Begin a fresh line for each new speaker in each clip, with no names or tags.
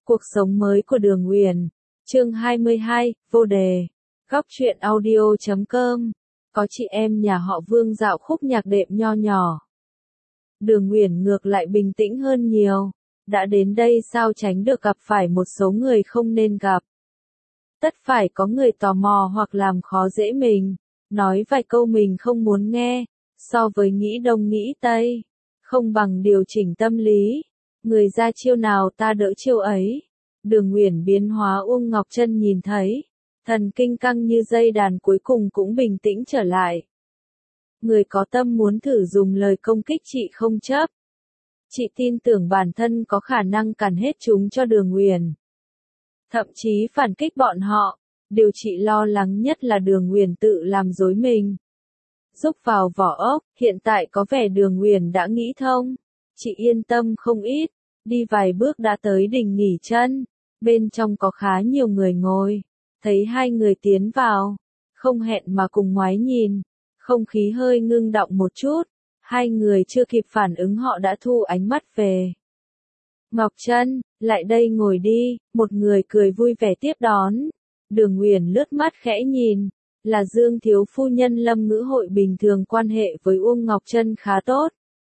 Cuộc sống mới của Đường Uyển. Chương 22, vô đề. Góc truyện audio.com. Có chị em nhà họ Vương dạo khúc nhạc đệm nho nhỏ. Đường Uyển ngược lại bình tĩnh hơn nhiều. Đã đến đây sao tránh được gặp phải một số người không nên gặp. Tất phải có người tò mò hoặc làm khó dễ mình. Nói vài câu mình không muốn nghe. So với nghĩ đông nghĩ tây. Không bằng điều chỉnh tâm lý. Người ra chiêu nào ta đỡ chiêu ấy. Đường Uyển biến hóa Uông Ngọc Trân nhìn thấy. Thần kinh căng như dây đàn cuối cùng cũng bình tĩnh trở lại. Người có tâm muốn thử dùng lời công kích chị không chấp. Chị tin tưởng bản thân có khả năng cản hết chúng cho Đường Uyển. Thậm chí phản kích bọn họ. Điều chị lo lắng nhất là Đường Uyển tự làm dối mình. Rúc vào vỏ ốc, hiện tại có vẻ Đường Uyển đã nghĩ thông. Chị yên tâm không ít. Đi vài bước đã tới đình nghỉ chân. Bên trong có khá nhiều người ngồi. Thấy hai người tiến vào. Không hẹn mà cùng ngoái nhìn. Không khí hơi ngưng động một chút. Hai người chưa kịp phản ứng họ đã thu ánh mắt về. Ngọc Trân, lại đây ngồi đi. Một người cười vui vẻ tiếp đón. Đường Uyển lướt mắt khẽ nhìn. Là Dương thiếu phu nhân Lâm Ngữ Hội bình thường quan hệ với Uông Ngọc Trân khá tốt.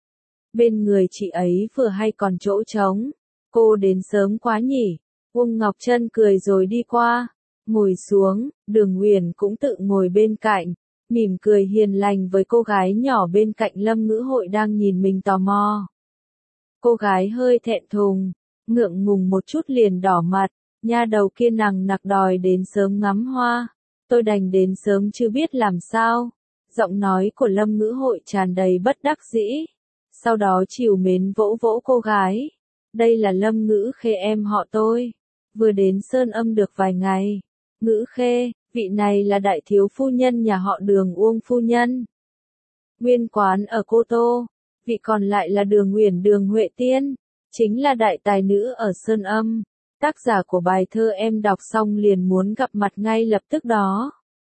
Bên người chị ấy vừa hay còn chỗ trống. Cô đến sớm quá nhỉ. Uông Ngọc Trân cười rồi đi qua. Ngồi xuống, Đường Uyển cũng tự ngồi bên cạnh. Mỉm cười hiền lành với cô gái nhỏ bên cạnh Lâm Ngữ Hội đang nhìn mình tò mò. Cô gái hơi thẹn thùng, ngượng ngùng một chút liền đỏ mặt. Nha đầu kia nằng nặc đòi đến sớm ngắm hoa. Tôi đành đến sớm chứ biết làm sao. Giọng nói của Lâm Ngữ Hội tràn đầy bất đắc dĩ. Sau đó trìu mến vỗ vỗ cô gái. Đây là Lâm Ngữ Khê em họ tôi. Vừa đến Sơn Âm được vài ngày. Ngữ Khê, vị này là đại thiếu phu nhân nhà họ Đường Uông phu nhân. Nguyên quán ở Cô Tô. Vị còn lại là Đường Uyển Đường Huệ Tiên. Chính là đại tài nữ ở Sơn Âm. Tác giả của bài thơ em đọc xong liền muốn gặp mặt ngay lập tức đó.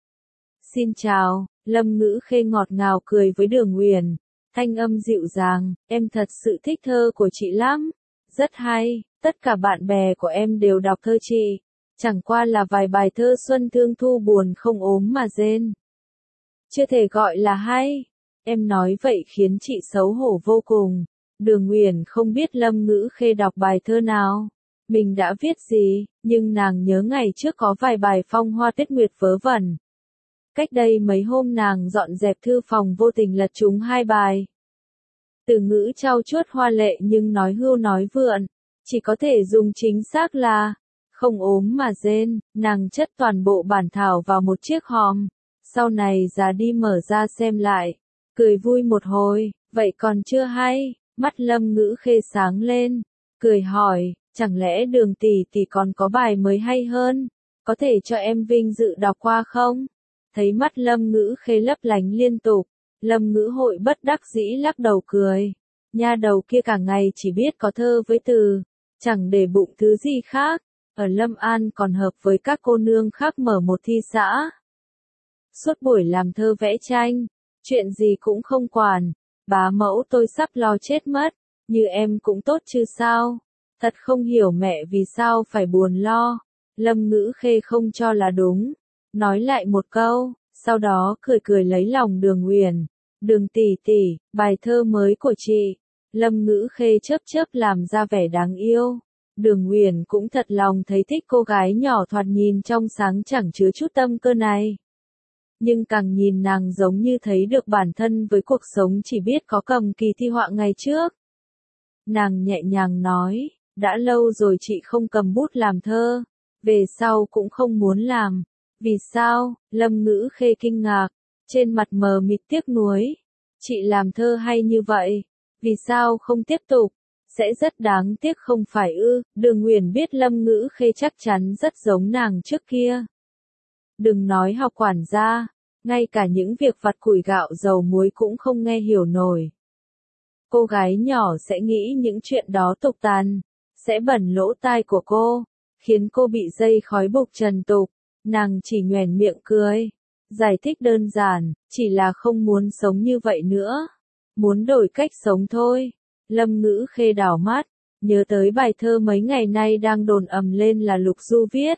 Xin chào, Lâm Ngữ Khê ngọt ngào cười với Đường Uyển. Thanh âm dịu dàng, em thật sự thích thơ của chị lắm. Rất hay, tất cả bạn bè của em đều đọc thơ chị. Chẳng qua là vài bài thơ xuân thương thu buồn không ốm mà rên. Chưa thể gọi là hay. Em nói vậy khiến chị xấu hổ vô cùng. Đường Uyển không biết Lâm Ngữ Khê đọc bài thơ nào. Mình đã viết gì, nhưng nàng nhớ ngày trước có vài bài phong hoa tuyết nguyệt vớ vẩn. Cách đây mấy hôm nàng dọn dẹp thư phòng vô tình lật trúng hai bài. Từ ngữ trau chuốt hoa lệ nhưng nói hưu nói vượn, chỉ có thể dùng chính xác là không ốm mà rên. Nàng chất toàn bộ bản thảo vào một chiếc hòm. Sau này già đi mở ra xem lại, cười vui một hồi. Vậy còn chưa hay? Mắt Lâm Ngữ Khê sáng lên, cười hỏi, chẳng lẽ Đường tỷ tỷ còn có bài mới hay hơn, có thể cho em vinh dự đọc qua không? Thấy mắt Lâm Ngữ Khê lấp lánh liên tục, Lâm Ngữ Hội bất đắc dĩ lắc đầu cười. Nha đầu kia cả ngày chỉ biết có thơ với từ, chẳng để bụng thứ gì khác. Ở Lâm An còn hợp với các cô nương khác mở một thi xã. Suốt buổi làm thơ vẽ tranh, chuyện gì cũng không quản. Bá mẫu tôi sắp lo chết mất, như em cũng tốt chứ sao. Thật không hiểu mẹ vì sao phải buồn lo. Lâm Ngữ Khê không cho là đúng. Nói lại một câu, sau đó cười cười lấy lòng Đường Uyển. Đường tỷ tỷ, bài thơ mới của chị. Lâm Ngữ Khê chớp chớp làm ra vẻ đáng yêu. Đường Uyển cũng thật lòng thấy thích cô gái nhỏ thoạt nhìn trong sáng chẳng chứa chút tâm cơ này. Nhưng càng nhìn nàng giống như thấy được bản thân với cuộc sống chỉ biết có cầm kỳ thi họa ngày trước. Nàng nhẹ nhàng nói, đã lâu rồi chị không cầm bút làm thơ, về sau cũng không muốn làm. Vì sao? Lâm Ngữ Khê kinh ngạc, trên mặt mờ mịt tiếc nuối. Chị làm thơ hay như vậy, vì sao không tiếp tục? Sẽ rất đáng tiếc không phải ư? Đường Uyển biết Lâm Ngữ Khê chắc chắn rất giống nàng trước kia. Đừng nói học quản gia, ngay cả những việc vặt củi gạo dầu muối cũng không nghe hiểu nổi. Cô gái nhỏ sẽ nghĩ những chuyện đó tục tằn, sẽ bẩn lỗ tai của cô, khiến cô bị dây khói bục trần tục. Nàng chỉ nhoẻn miệng cười, giải thích đơn giản, chỉ là không muốn sống như vậy nữa, muốn đổi cách sống thôi. Lâm Ngữ Khê đảo mắt, nhớ tới bài thơ mấy ngày nay đang đồn ầm lên là Lục Du viết.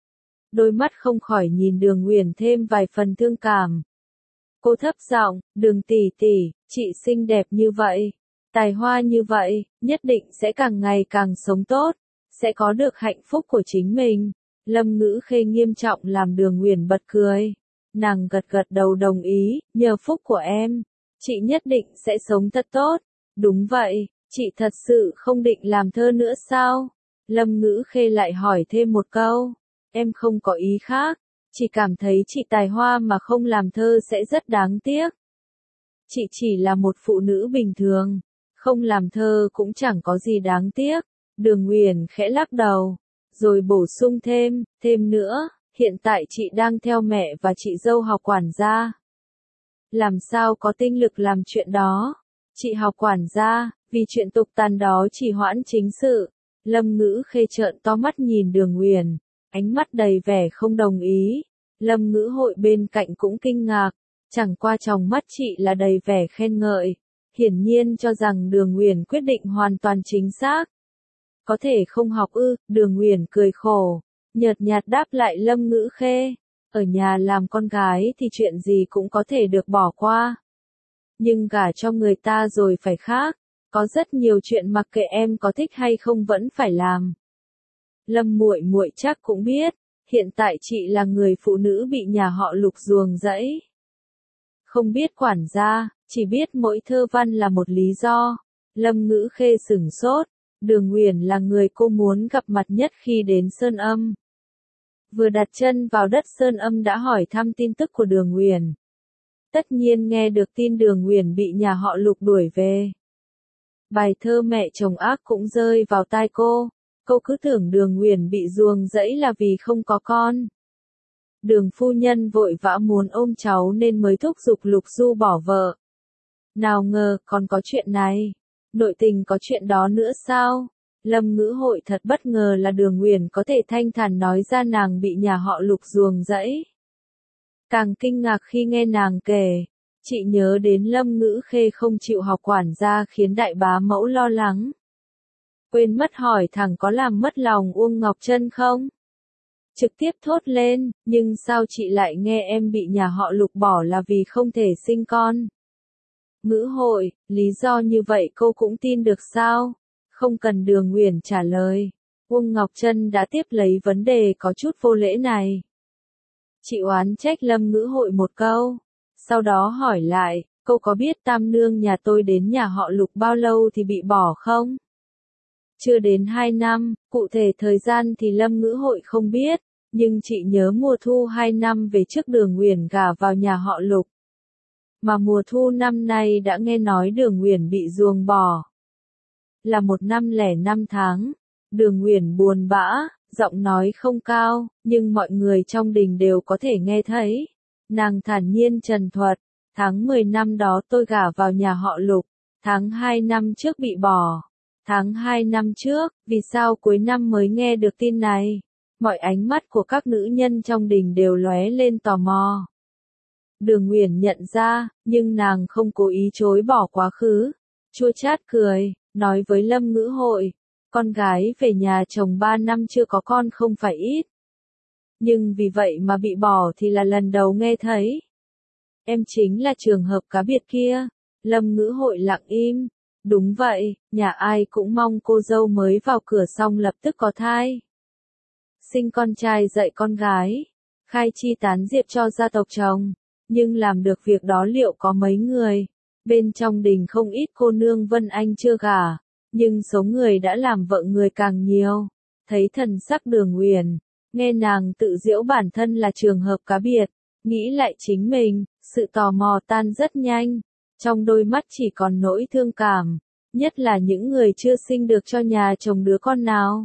Đôi mắt không khỏi nhìn Đường Uyển thêm vài phần thương cảm. Cô thấp giọng, Đường tỷ tỷ, chị xinh đẹp như vậy, tài hoa như vậy, nhất định sẽ càng ngày càng sống tốt, sẽ có được hạnh phúc của chính mình. Lâm Ngữ Khê nghiêm trọng làm Đường Uyển bật cười. Nàng gật gật đầu đồng ý, nhờ phúc của em, chị nhất định sẽ sống thật tốt. Đúng vậy, chị thật sự không định làm thơ nữa sao? Lâm Ngữ Khê lại hỏi thêm một câu. Em không có ý khác, chỉ cảm thấy chị tài hoa mà không làm thơ sẽ rất đáng tiếc. Chị chỉ là một phụ nữ bình thường, không làm thơ cũng chẳng có gì đáng tiếc. Đường Uyển khẽ lắc đầu, rồi bổ sung thêm nữa, hiện tại chị đang theo mẹ và chị dâu học quản gia. Làm sao có tinh lực làm chuyện đó? Chị học quản gia, vì chuyện tục tằn đó chỉ hoãn chính sự. Lâm Ngữ Khê trợn to mắt nhìn Đường Uyển, ánh mắt đầy vẻ không đồng ý. Lâm Ngữ Hội bên cạnh cũng kinh ngạc, chẳng qua trong mắt chị là đầy vẻ khen ngợi, hiển nhiên cho rằng Đường Uyển quyết định hoàn toàn chính xác. Có thể không học ư? Đường Uyển cười khổ, nhợt nhạt đáp lại Lâm Ngữ Khê, ở nhà làm con gái thì chuyện gì cũng có thể được bỏ qua. Nhưng gả cho người ta rồi phải khác, có rất nhiều chuyện mặc kệ em có thích hay không vẫn phải làm. Lâm muội muội chắc cũng biết, hiện tại chị là người phụ nữ bị nhà họ Lục ruồng rẫy. Không biết quản gia, chỉ biết mỗi thơ văn là một lý do. Lâm Ngữ Khê sửng sốt, Đường Uyển là người cô muốn gặp mặt nhất khi đến Sơn Âm. Vừa đặt chân vào đất Sơn Âm đã hỏi thăm tin tức của Đường Uyển. Tất nhiên nghe được tin Đường Uyển bị nhà họ Lục đuổi về. Bài thơ mẹ chồng ác cũng rơi vào tai cô. Cô cứ tưởng Đường Uyển bị ruồng rẫy là vì không có con. Đường phu nhân vội vã muốn ôm cháu nên mới thúc giục Lục Du bỏ vợ. Nào ngờ còn có chuyện này. Nội tình có chuyện đó nữa sao? Lâm Ngữ Hội thật bất ngờ là Đường Uyển có thể thanh thản nói ra nàng bị nhà họ Lục ruồng rẫy. Càng kinh ngạc khi nghe nàng kể. Chị nhớ đến Lâm Ngữ Khê không chịu học quản gia khiến đại bá mẫu lo lắng. Quên mất hỏi thẳng có làm mất lòng Uông Ngọc Trân không? Trực tiếp thốt lên, nhưng sao chị lại nghe em bị nhà họ Lục bỏ là vì không thể sinh con? Ngữ Hội, lý do như vậy cô cũng tin được sao? Không cần Đường Uyển trả lời. Uông Ngọc Trân đã tiếp lấy vấn đề có chút vô lễ này. Chị oán trách Lâm Ngữ Hội một câu. Sau đó hỏi lại, cô có biết tam nương nhà tôi đến nhà họ Lục bao lâu thì bị bỏ không? Chưa đến 2 năm, cụ thể thời gian thì Lâm Ngữ Hội không biết, nhưng chị nhớ mùa thu 2 năm về trước Đường Uyển gả vào nhà họ Lục. Mà mùa thu năm nay đã nghe nói Đường Uyển bị ruồng bỏ. Là 1 năm lẻ 5 tháng. Đường Uyển buồn bã, giọng nói không cao, nhưng mọi người trong đình đều có thể nghe thấy. Nàng thản nhiên trần thuật, tháng 10 năm đó tôi gả vào nhà họ Lục, tháng 2 năm trước bị bỏ. Tháng 2 năm trước, vì sao cuối năm mới nghe được tin này? Mọi ánh mắt của các nữ nhân trong đình đều lóe lên tò mò. Đường Uyển nhận ra, nhưng nàng không cố ý chối bỏ quá khứ. Chua chát cười, nói với Lâm Ngữ Hội, con gái về nhà chồng 3 năm chưa có con không phải ít. Nhưng vì vậy mà bị bỏ thì là lần đầu nghe thấy. Em chính là trường hợp cá biệt kia. Lâm Ngữ Hội lặng im. Đúng vậy, nhà ai cũng mong cô dâu mới vào cửa xong lập tức có thai. Sinh con trai dạy con gái. Khai chi tán diệp cho gia tộc chồng. Nhưng làm được việc đó liệu có mấy người? Bên trong đình không ít cô nương Vân Anh chưa gả. Nhưng số người đã làm vợ người càng nhiều. Thấy thần sắc Đường Uyển, nghe nàng tự giễu bản thân là trường hợp cá biệt. Nghĩ lại chính mình, sự tò mò tan rất nhanh. Trong đôi mắt chỉ còn nỗi thương cảm, nhất là những người chưa sinh được cho nhà chồng đứa con nào.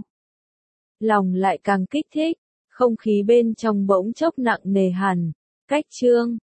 Lòng lại càng kích thích, không khí bên trong bỗng chốc nặng nề hẳn. Cách chương